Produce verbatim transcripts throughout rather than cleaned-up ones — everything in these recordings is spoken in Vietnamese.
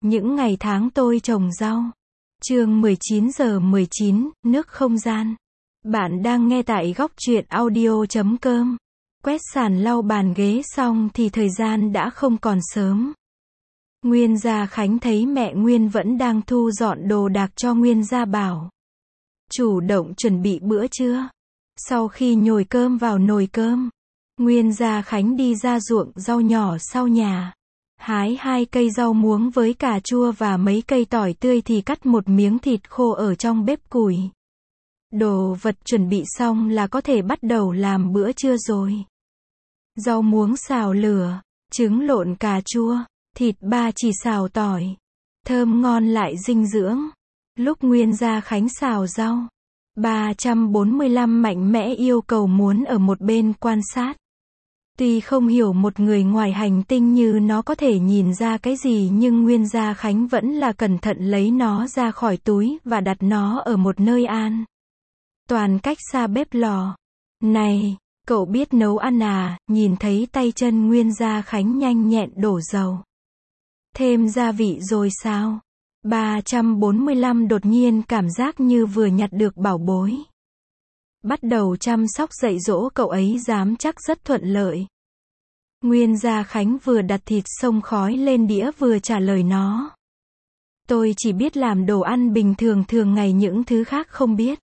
Những ngày tháng tôi trồng rau. Chương mười chín giờ mười chín, nước không gian. Bạn đang nghe tại góc truyện audio chấm com. Quét sàn lau bàn ghế xong thì thời gian đã không còn sớm. Nguyên Gia Khánh thấy mẹ Nguyên vẫn đang thu dọn đồ đạc cho Nguyên Gia Bảo. Chủ động chuẩn bị bữa trưa. Sau khi nhồi cơm vào nồi cơm, Nguyên Gia Khánh đi ra ruộng rau nhỏ sau nhà. Hái hai cây rau muống với cà chua và mấy cây tỏi tươi thì cắt một miếng thịt khô ở trong bếp củi. Đồ vật chuẩn bị xong là có thể bắt đầu làm bữa trưa rồi. Rau muống xào lửa, trứng lộn cà chua, thịt ba chỉ xào tỏi. Thơm ngon lại dinh dưỡng. Lúc Nguyên Gia Khánh xào rau, ba trăm bốn mươi lăm mạnh mẽ yêu cầu muốn ở một bên quan sát. Tuy không hiểu một người ngoài hành tinh như nó có thể nhìn ra cái gì nhưng Nguyên Gia Khánh vẫn là cẩn thận lấy nó ra khỏi túi và đặt nó ở một nơi an toàn cách xa bếp lò. Này, cậu biết nấu ăn à? Nhìn thấy tay chân Nguyên Gia Khánh nhanh nhẹn đổ dầu. Thêm gia vị rồi sao? ba trăm bốn mươi lăm đột nhiên cảm giác như vừa nhặt được bảo bối. Bắt đầu chăm sóc dạy dỗ cậu ấy dám chắc rất thuận lợi. Nguyên Gia Khánh vừa đặt thịt xông khói lên đĩa vừa trả lời nó. Tôi chỉ biết làm đồ ăn bình thường thường ngày, những thứ khác không biết.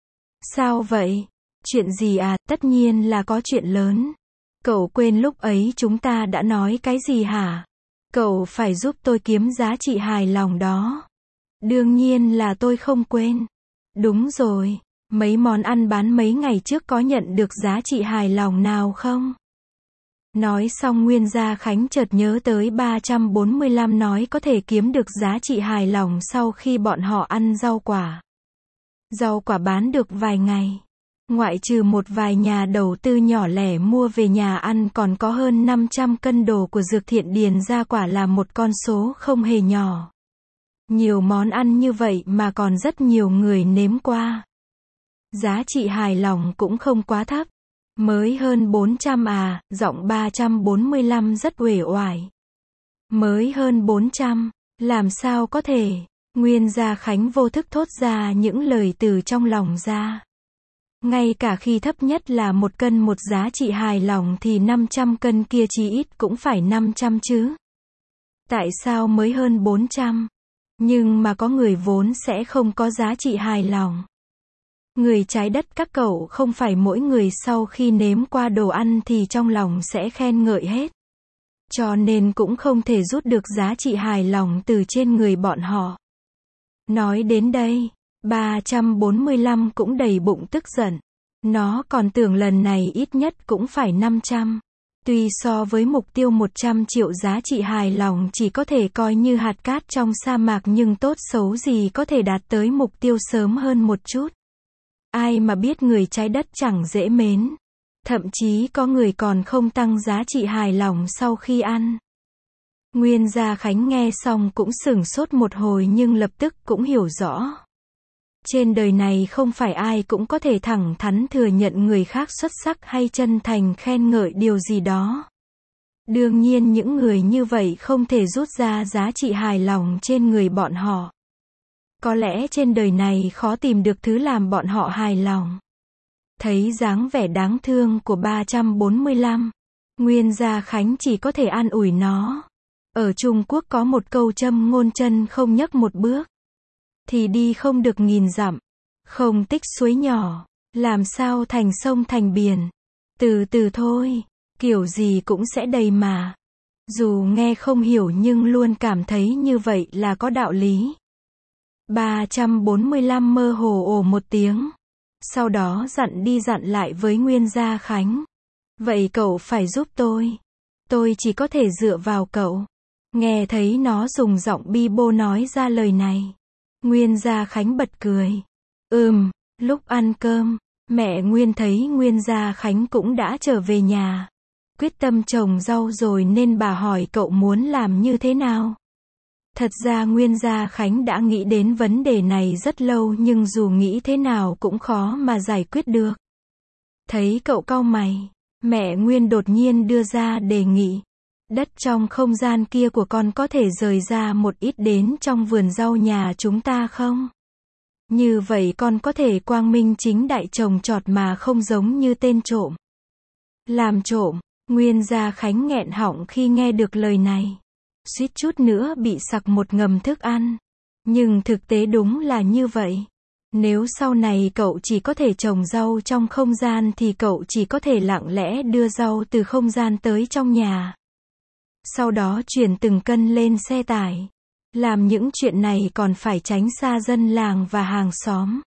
Sao vậy? Chuyện gì à? Tất nhiên là có chuyện lớn. Cậu quên lúc ấy chúng ta đã nói cái gì hả? Cậu phải giúp tôi kiếm giá trị hài lòng đó. Đương nhiên là tôi không quên. Đúng rồi. Mấy món ăn bán mấy ngày trước có nhận được giá trị hài lòng nào không? Nói xong Nguyên Gia Khánh chợt nhớ tới ba trăm bốn mươi lăm nói có thể kiếm được giá trị hài lòng sau khi bọn họ ăn rau quả. Rau quả bán được vài ngày. Ngoại trừ một vài nhà đầu tư nhỏ lẻ mua về nhà ăn còn có hơn năm trăm cân đồ của Dược Thiện Điền ra, quả là một con số không hề nhỏ. Nhiều món ăn như vậy mà còn rất nhiều người nếm qua. Giá trị hài lòng cũng không quá thấp. Mới hơn bốn trăm à? Giọng ba trăm bốn mươi lăm rất uể oải. Mới hơn bốn trăm? Làm sao có thể? Nguyên Gia Khánh vô thức thốt ra những lời từ trong lòng ra. Ngay cả khi thấp nhất là một cân một giá trị hài lòng thì năm trăm cân kia chí ít cũng phải năm trăm chứ. Tại sao mới hơn bốn trăm? Nhưng mà có người vốn sẽ không có giá trị hài lòng. Người trái đất các cậu không phải mỗi người sau khi nếm qua đồ ăn thì trong lòng sẽ khen ngợi hết. Cho nên cũng không thể rút được giá trị hài lòng từ trên người bọn họ. Nói đến đây, ba trăm bốn mươi lăm cũng đầy bụng tức giận. Nó còn tưởng lần này ít nhất cũng phải năm trăm. Tuy so với mục tiêu một trăm triệu giá trị hài lòng chỉ có thể coi như hạt cát trong sa mạc nhưng tốt xấu gì có thể đạt tới mục tiêu sớm hơn một chút. Ai mà biết người trái đất chẳng dễ mến. Thậm chí có người còn không tăng giá trị hài lòng sau khi ăn. Nguyên Gia Khánh nghe xong cũng sửng sốt một hồi nhưng lập tức cũng hiểu rõ. Trên đời này không phải ai cũng có thể thẳng thắn thừa nhận người khác xuất sắc hay chân thành khen ngợi điều gì đó. Đương nhiên những người như vậy không thể rút ra giá trị hài lòng trên người bọn họ. Có lẽ trên đời này khó tìm được thứ làm bọn họ hài lòng. Thấy dáng vẻ đáng thương của ba trăm bốn mươi lăm, Nguyên Gia Khánh chỉ có thể an ủi nó. Ở Trung Quốc có một câu châm ngôn chân không nhấc một bước thì đi không được nghìn dặm. Không tích suối nhỏ, làm sao thành sông thành biển. Từ từ thôi, kiểu gì cũng sẽ đầy mà. Dù nghe không hiểu nhưng luôn cảm thấy như vậy là có đạo lý. ba trăm bốn mươi lăm mơ hồ ồ một tiếng. Sau đó dặn đi dặn lại với Nguyên Gia Khánh. Vậy cậu phải giúp tôi. Tôi chỉ có thể dựa vào cậu. Nghe thấy nó dùng giọng bi bô nói ra lời này. Nguyên Gia Khánh bật cười. Ừm, lúc ăn cơm, mẹ Nguyên thấy Nguyên Gia Khánh cũng đã trở về nhà. Quyết tâm trồng rau rồi nên bà hỏi cậu muốn làm như thế nào. Thật ra Nguyên Gia Khánh đã nghĩ đến vấn đề này rất lâu nhưng dù nghĩ thế nào cũng khó mà giải quyết được. Thấy cậu cau mày, mẹ Nguyên đột nhiên đưa ra đề nghị. Đất trong không gian kia của con có thể rời ra một ít đến trong vườn rau nhà chúng ta không? Như vậy con có thể quang minh chính đại trồng trọt mà không giống như tên trộm. Làm trộm, Nguyên Gia Khánh nghẹn họng khi nghe được lời này. Suýt chút nữa bị sặc một ngầm thức ăn. Nhưng thực tế đúng là như vậy. Nếu sau này cậu chỉ có thể trồng rau trong không gian thì cậu chỉ có thể lặng lẽ đưa rau từ không gian tới trong nhà. Sau đó chuyển từng cân lên xe tải. Làm những chuyện này còn phải tránh xa dân làng và hàng xóm.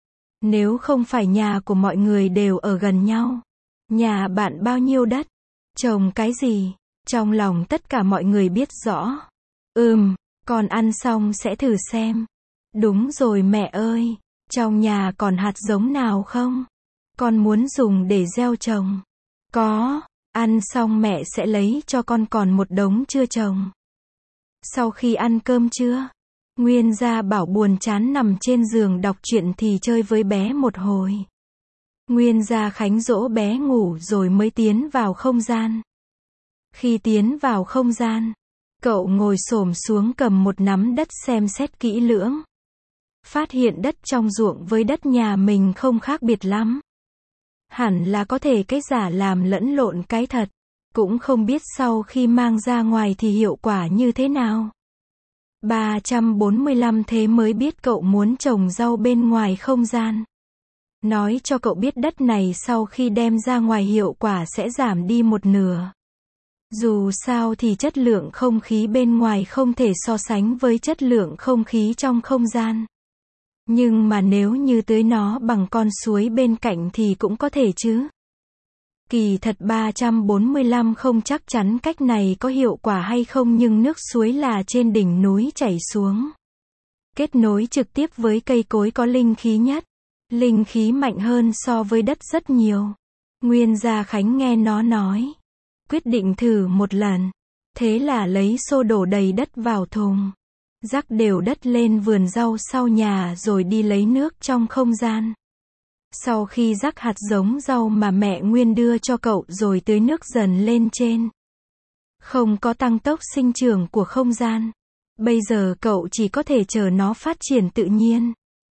Nếu không phải nhà của mọi người đều ở gần nhau. Nhà bạn bao nhiêu đất? Trồng cái gì? Trong lòng tất cả mọi người biết rõ. Ừm, con ăn xong sẽ thử xem. Đúng rồi mẹ ơi, trong nhà còn hạt giống nào không? Con muốn dùng để gieo trồng. Có, ăn xong mẹ sẽ lấy cho con còn một đống chưa trồng. Sau khi ăn cơm trưa, Nguyên Gia Bảo buồn chán nằm trên giường đọc truyện thì chơi với bé một hồi. Nguyên Gia Khánh dỗ bé ngủ rồi mới tiến vào không gian. Khi tiến vào không gian, cậu ngồi xổm xuống cầm một nắm đất xem xét kỹ lưỡng. Phát hiện đất trong ruộng với đất nhà mình không khác biệt lắm. Hẳn là có thể cái giả làm lẫn lộn cái thật. Cũng không biết sau khi mang ra ngoài thì hiệu quả như thế nào. ba trăm bốn mươi lăm thế mới biết cậu muốn trồng rau bên ngoài không gian. Nói cho cậu biết đất này sau khi đem ra ngoài hiệu quả sẽ giảm đi một nửa. Dù sao thì chất lượng không khí bên ngoài không thể so sánh với chất lượng không khí trong không gian. Nhưng mà nếu như tưới nó bằng con suối bên cạnh thì cũng có thể chứ. Kỳ thật ba trăm bốn mươi lăm không chắc chắn cách này có hiệu quả hay không nhưng nước suối là trên đỉnh núi chảy xuống. Kết nối trực tiếp với cây cối có linh khí nhất. Linh khí mạnh hơn so với đất rất nhiều. Nguyên Gia Khánh nghe nó nói. Quyết định thử một lần. Thế là lấy xô đổ đầy đất vào thùng. Rắc đều đất lên vườn rau sau nhà rồi đi lấy nước trong không gian. Sau khi rắc hạt giống rau mà mẹ Nguyên đưa cho cậu rồi tưới nước dần lên trên. Không có tăng tốc sinh trưởng của không gian. Bây giờ cậu chỉ có thể chờ nó phát triển tự nhiên.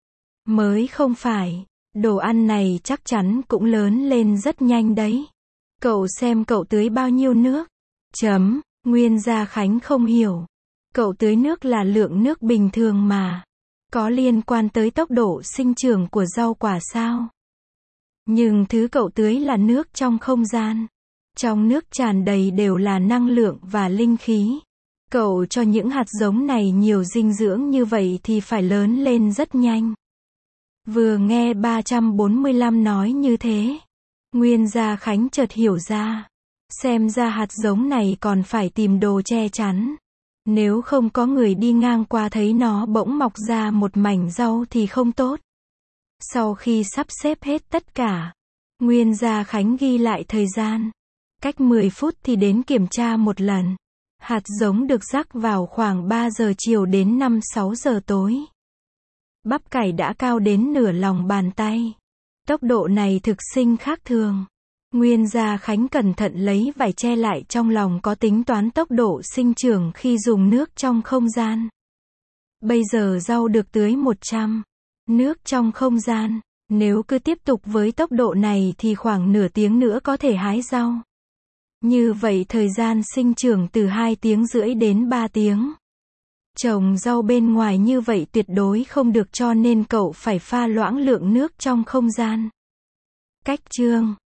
Mới không phải, đồ ăn này chắc chắn cũng lớn lên rất nhanh đấy. Cậu xem cậu tưới bao nhiêu nước. Chấm, Nguyên Gia Khánh không hiểu. Cậu tưới nước là lượng nước bình thường mà. Có liên quan tới tốc độ sinh trưởng của rau quả sao? Nhưng thứ cậu tưới là nước trong không gian. Trong nước tràn đầy đều là năng lượng và linh khí. Cậu cho những hạt giống này nhiều dinh dưỡng như vậy thì phải lớn lên rất nhanh. Vừa nghe ba trăm bốn mươi lăm nói như thế, Nguyên Gia Khánh chợt hiểu ra. Xem ra hạt giống này còn phải tìm đồ che chắn. Nếu không có người đi ngang qua thấy nó bỗng mọc ra một mảnh rau thì không tốt. Sau khi sắp xếp hết tất cả, Nguyên Gia Khánh ghi lại thời gian. Cách mười phút thì đến kiểm tra một lần. Hạt giống được rắc vào khoảng ba giờ chiều đến năm sáu giờ tối. Bắp cải đã cao đến nửa lòng bàn tay. Tốc độ này thực sinh khác thường. Nguyên Gia Khánh cẩn thận lấy vải che lại trong lòng có tính toán tốc độ sinh trưởng khi dùng nước trong không gian. Bây giờ rau được tưới một trăm nước trong không gian. Nếu cứ tiếp tục với tốc độ này thì khoảng nửa tiếng nữa có thể hái rau. Như vậy thời gian sinh trưởng từ hai tiếng rưỡi đến ba tiếng. Trồng rau bên ngoài như vậy tuyệt đối không được cho nên cậu phải pha loãng lượng nước trong không gian. Cách chương